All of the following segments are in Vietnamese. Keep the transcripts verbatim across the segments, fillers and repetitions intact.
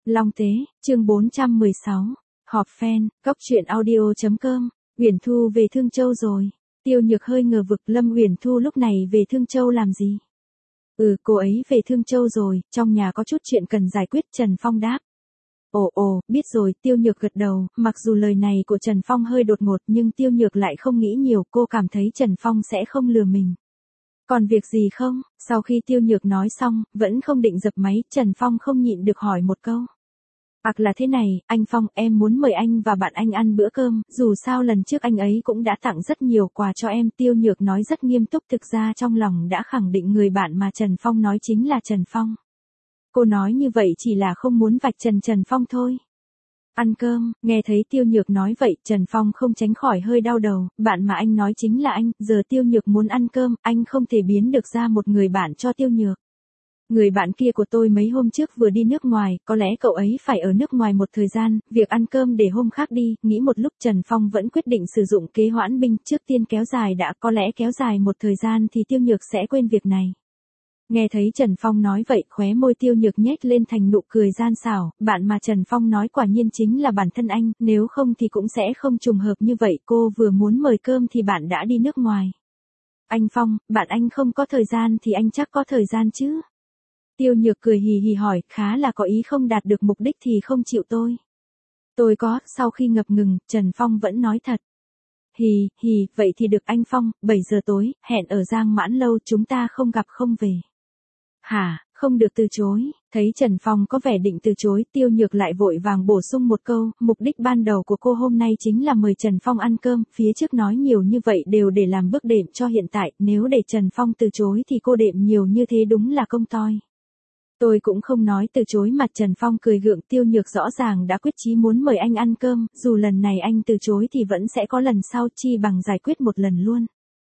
Long Tế, chương bốn trăm mười sáu. Họp fan, Cóc truyện audio chấm com. Uyển Thu về Thương Châu rồi. Tiêu Nhược hơi ngờ vực, Lâm Uyển Thu lúc này về Thương Châu làm gì? Ừ, cô ấy về Thương Châu rồi, trong nhà có chút chuyện cần giải quyết, Trần Phong đáp. Ồ ồ, biết rồi, Tiêu Nhược gật đầu, mặc dù lời này của Trần Phong hơi đột ngột nhưng Tiêu Nhược lại không nghĩ nhiều, cô cảm thấy Trần Phong sẽ không lừa mình. Còn việc gì không? Sau khi Tiêu Nhược nói xong, vẫn không định dập máy, Trần Phong không nhịn được hỏi một câu. Ặc là thế này, anh Phong, em muốn mời anh và bạn anh ăn bữa cơm, dù sao lần trước anh ấy cũng đã tặng rất nhiều quà cho em. Tiêu Nhược nói rất nghiêm túc, thực ra trong lòng đã khẳng định người bạn mà Trần Phong nói chính là Trần Phong. Cô nói như vậy chỉ là không muốn vạch trần Trần Phong thôi. Ăn cơm, nghe thấy Tiêu Nhược nói vậy, Trần Phong không tránh khỏi hơi đau đầu, bạn mà anh nói chính là anh, giờ Tiêu Nhược muốn ăn cơm, anh không thể biến được ra một người bạn cho Tiêu Nhược. Người bạn kia của tôi mấy hôm trước vừa đi nước ngoài, có lẽ cậu ấy phải ở nước ngoài một thời gian, việc ăn cơm để hôm khác đi, nghĩ một lúc Trần Phong vẫn quyết định sử dụng kế hoãn binh, trước tiên kéo dài đã, có lẽ kéo dài một thời gian thì Tiêu Nhược sẽ quên việc này. Nghe thấy Trần Phong nói vậy, khóe môi Tiêu Nhược nhếch lên thành nụ cười gian xảo, bạn mà Trần Phong nói quả nhiên chính là bản thân anh, nếu không thì cũng sẽ không trùng hợp như vậy, cô vừa muốn mời cơm thì bạn đã đi nước ngoài. Anh Phong, bạn anh không có thời gian thì anh chắc có thời gian chứ? Tiêu Nhược cười hì hì hỏi, khá là có ý không đạt được mục đích thì không chịu tôi. Tôi có, sau khi ngập ngừng, Trần Phong vẫn nói thật. Hì, hì, vậy thì được anh Phong, bảy giờ tối, hẹn ở Giang Mãn Lâu, chúng ta không gặp không về. Hả, không được từ chối, thấy Trần Phong có vẻ định từ chối, Tiêu Nhược lại vội vàng bổ sung một câu, mục đích ban đầu của cô hôm nay chính là mời Trần Phong ăn cơm, phía trước nói nhiều như vậy đều để làm bước đệm cho hiện tại, nếu để Trần Phong từ chối thì cô đệm nhiều như thế đúng là công toi. Tôi cũng không nói từ chối, mặt Trần Phong cười gượng, Tiêu Nhược rõ ràng đã quyết chí muốn mời anh ăn cơm, dù lần này anh từ chối thì vẫn sẽ có lần sau, chi bằng giải quyết một lần luôn.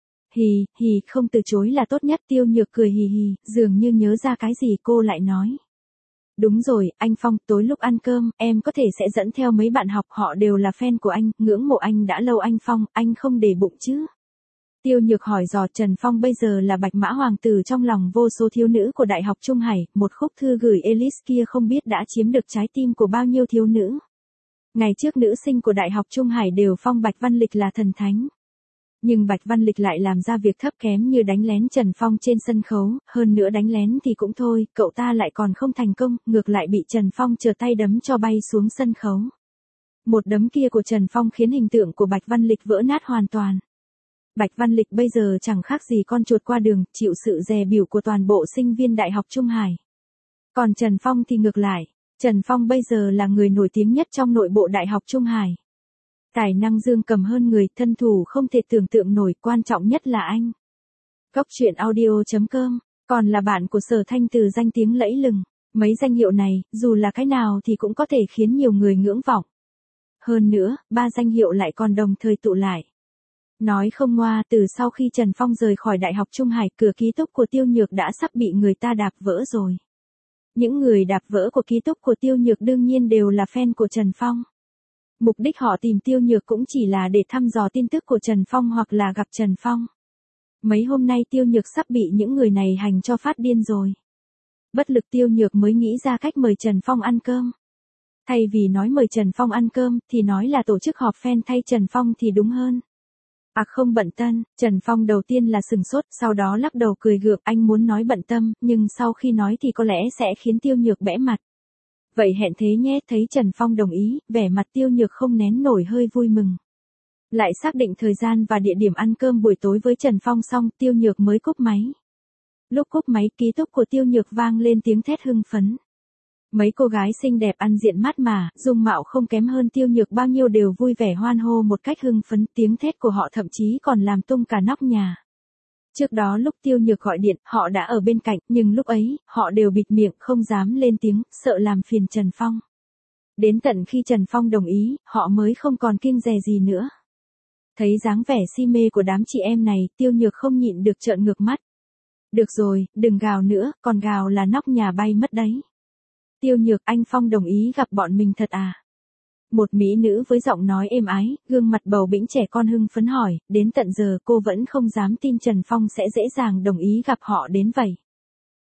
Hì, hì, không từ chối là tốt nhất. Tiêu Nhược cười hì hì, dường như nhớ ra cái gì cô lại nói. Đúng rồi, anh Phong, tối lúc ăn cơm, em có thể sẽ dẫn theo mấy bạn học, họ đều là fan của anh, ngưỡng mộ anh đã lâu. Anh Phong, anh không để bụng chứ? Tiêu Nhược hỏi dò. Trần Phong bây giờ là bạch mã hoàng tử trong lòng vô số thiếu nữ của Đại học Trung Hải, một khúc thư gửi Elise kia không biết đã chiếm được trái tim của bao nhiêu thiếu nữ. Ngày trước nữ sinh của Đại học Trung Hải đều phong Bạch Văn Lịch là thần thánh. Nhưng Bạch Văn Lịch lại làm ra việc thấp kém như đánh lén Trần Phong trên sân khấu, hơn nữa đánh lén thì cũng thôi, cậu ta lại còn không thành công, ngược lại bị Trần Phong trở tay đấm cho bay xuống sân khấu. Một đấm kia của Trần Phong khiến hình tượng của Bạch Văn Lịch vỡ nát hoàn toàn. Bạch Văn Lịch bây giờ chẳng khác gì con chuột qua đường, chịu sự dè bỉu của toàn bộ sinh viên Đại học Trung Hải. Còn Trần Phong thì ngược lại, Trần Phong bây giờ là người nổi tiếng nhất trong nội bộ Đại học Trung Hải. Tài năng dương cầm hơn người, thân thủ không thể tưởng tượng nổi, quan trọng nhất là anh. Cóc truyện audio chấm com, còn là bạn của Sở Thanh Từ danh tiếng lẫy lừng. Mấy danh hiệu này, dù là cái nào thì cũng có thể khiến nhiều người ngưỡng vọng. Hơn nữa, ba danh hiệu lại còn đồng thời tụ lại. Nói không ngoa, từ sau khi Trần Phong rời khỏi Đại học Trung Hải, cửa ký túc của Tiêu Nhược đã sắp bị người ta đạp vỡ rồi. Những người đạp vỡ của ký túc của Tiêu Nhược đương nhiên đều là fan của Trần Phong. Mục đích họ tìm Tiêu Nhược cũng chỉ là để thăm dò tin tức của Trần Phong hoặc là gặp Trần Phong. Mấy hôm nay Tiêu Nhược sắp bị những người này hành cho phát điên rồi. Bất lực Tiêu Nhược mới nghĩ ra cách mời Trần Phong ăn cơm. Thay vì nói mời Trần Phong ăn cơm, thì nói là tổ chức họp fan thay Trần Phong thì đúng hơn. À không, bận tân, Trần Phong đầu tiên là sừng sốt, sau đó lắc đầu cười gượng, anh muốn nói bận tâm, nhưng sau khi nói thì có lẽ sẽ khiến Tiêu Nhược bẽ mặt. Vậy hẹn thế nhé, thấy Trần Phong đồng ý, vẻ mặt Tiêu Nhược không nén nổi hơi vui mừng. Lại xác định thời gian và địa điểm ăn cơm buổi tối với Trần Phong xong, Tiêu Nhược mới cúp máy. Lúc cúp máy, ký túc của Tiêu Nhược vang lên tiếng thét hưng phấn. Mấy cô gái xinh đẹp ăn diện mát mà, dung mạo không kém hơn Tiêu Nhược bao nhiêu đều vui vẻ hoan hô một cách hưng phấn, tiếng thét của họ thậm chí còn làm tung cả nóc nhà. Trước đó lúc Tiêu Nhược gọi điện, họ đã ở bên cạnh, nhưng lúc ấy, họ đều bịt miệng, không dám lên tiếng, sợ làm phiền Trần Phong. Đến tận khi Trần Phong đồng ý, họ mới không còn kiêng dè gì nữa. Thấy dáng vẻ si mê của đám chị em này, Tiêu Nhược không nhịn được trợn ngược mắt. Được rồi, đừng gào nữa, còn gào là nóc nhà bay mất đấy. Tiêu Nhược, anh Phong đồng ý gặp bọn mình thật à? Một mỹ nữ với giọng nói êm ái, gương mặt bầu bĩnh trẻ con hưng phấn hỏi, đến tận giờ cô vẫn không dám tin Trần Phong sẽ dễ dàng đồng ý gặp họ đến vậy.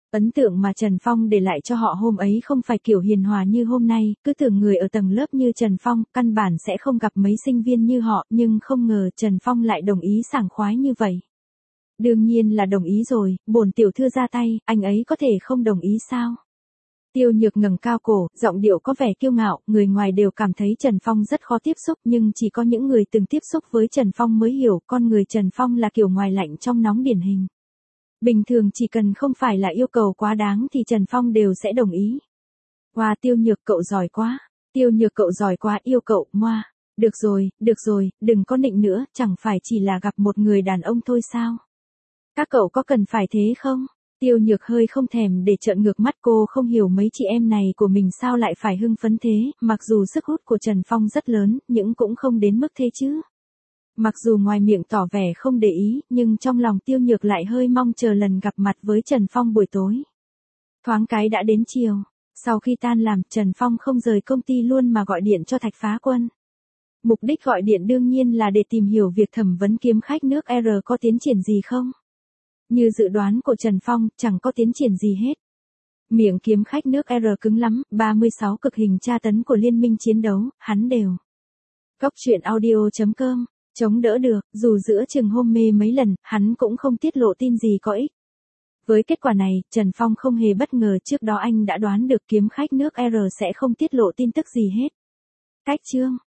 Ấn tượng mà Trần Phong để lại cho họ hôm ấy không phải kiểu hiền hòa như hôm nay, cứ tưởng người ở tầng lớp như Trần Phong, căn bản sẽ không gặp mấy sinh viên như họ, nhưng không ngờ Trần Phong lại đồng ý sảng khoái như vậy. Đương nhiên là đồng ý rồi, bổn tiểu thư ra tay, anh ấy có thể không đồng ý sao? Tiêu Nhược ngẩng cao cổ, giọng điệu có vẻ kiêu ngạo, người ngoài đều cảm thấy Trần Phong rất khó tiếp xúc, nhưng chỉ có những người từng tiếp xúc với Trần Phong mới hiểu, con người Trần Phong là kiểu ngoài lạnh trong nóng điển hình. Bình thường chỉ cần không phải là yêu cầu quá đáng thì Trần Phong đều sẽ đồng ý. Wow, Tiêu Nhược cậu giỏi quá. Tiêu Nhược cậu giỏi quá, yêu cậu, moa. Được rồi, được rồi, đừng có nịnh nữa, chẳng phải chỉ là gặp một người đàn ông thôi sao? Các cậu có cần phải thế không? Tiêu Nhược hơi không thèm để trợn ngược mắt, cô không hiểu mấy chị em này của mình sao lại phải hưng phấn thế, mặc dù sức hút của Trần Phong rất lớn, nhưng cũng không đến mức thế chứ. Mặc dù ngoài miệng tỏ vẻ không để ý, nhưng trong lòng Tiêu Nhược lại hơi mong chờ lần gặp mặt với Trần Phong buổi tối. Thoáng cái đã đến chiều, sau khi tan làm, Trần Phong không rời công ty luôn mà gọi điện cho Thạch Phá Quân. Mục đích gọi điện đương nhiên là để tìm hiểu việc thẩm vấn kiếm khách nước R có tiến triển gì không. Như dự đoán của Trần Phong, chẳng có tiến triển gì hết. Miệng kiếm khách nước R cứng lắm, ba mươi sáu cực hình tra tấn của liên minh chiến đấu, hắn đều. Góc truyện audio chấm com, chống đỡ được, dù giữa chừng hôn mê mấy lần, hắn cũng không tiết lộ tin gì có ích. Với kết quả này, Trần Phong không hề bất ngờ, trước đó anh đã đoán được kiếm khách nước R sẽ không tiết lộ tin tức gì hết. Cách chương